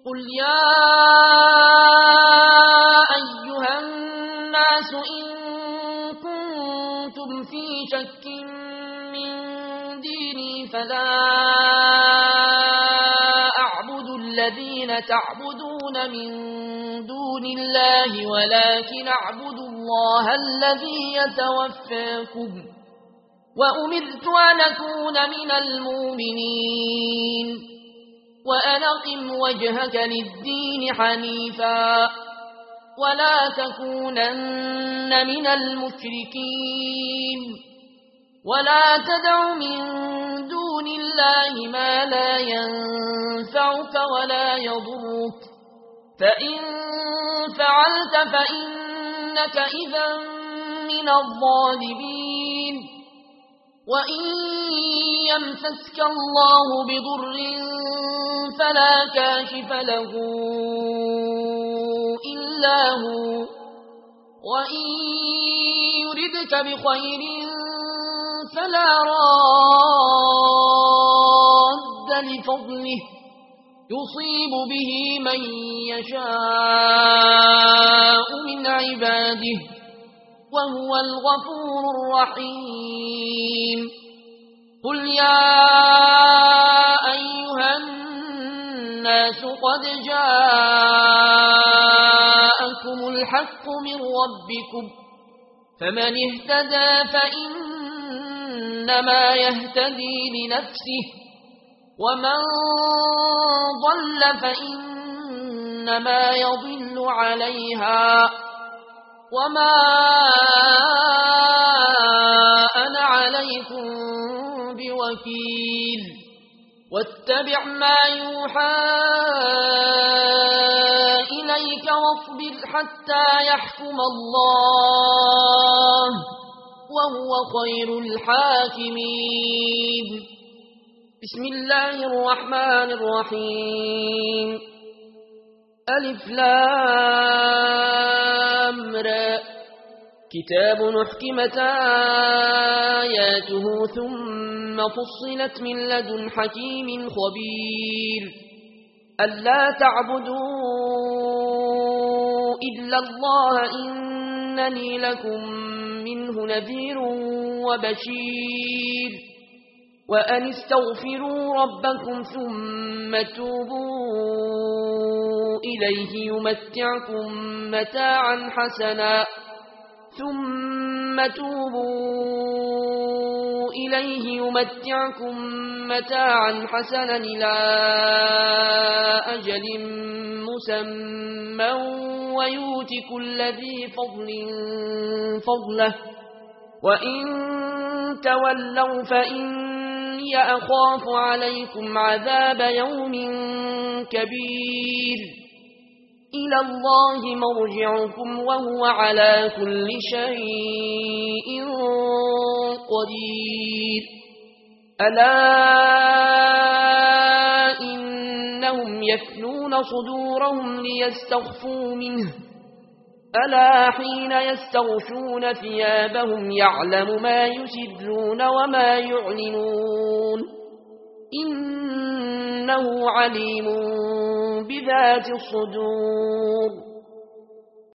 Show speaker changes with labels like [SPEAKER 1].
[SPEAKER 1] قل يا أيها الناس إن كنتم في شك من ديني فلا أعبد الذين تعبدون من دون الله ولكن أعبد الله الذي يتوفاكم وأمرت أن أكون من المؤمنين وأن أقم وجهك للدين حنيفا ولا تكونن من المشركين ولا تدع من دون الله ما لا ينفعك ولا يضرك فإن فعلت فإنك إذا من الظالمين وإن يمسسك الله بضر فلا كاشف له إلا هو وإن يردك بخير فلا راد لفضله يصيب به من يشاء من عباده وهو الغفور الرحيم قل يا أيها الناس قد جاءكم الحق من ربكم فمن اهتدى فإنما يهتدي لنفسه ومن ضل فإنما يضل عليها وما أنا عليكم بوكيل واتبع ما يوحى إليك واصبر حتى يحكم الله وهو خير الحاكمين بسم الله الرحمن الرحيم ألف لام را كتاب أحكمت آياته ثم فصلت من لدن حكيم خبير ألا تعبدوا إلا الله إنني لكم منه نذير وبشير وأن استغفروا ربكم ثم توبوا إليه يمتعكم متاعا حسنا إلى أجل مسمى ويؤت كل ذي فضل فضله وإن تولوا فإني أخاف عليكم عذاب يوم كبير إلى الله مرجعكم وهو على كل شيء قدير ألا إنهم يثنون صدورهم ليستخفوا منه ألا حين يستغشون ثيابهم يعلم ما يسرون وما يعلنون إنه عليم بذات الصدور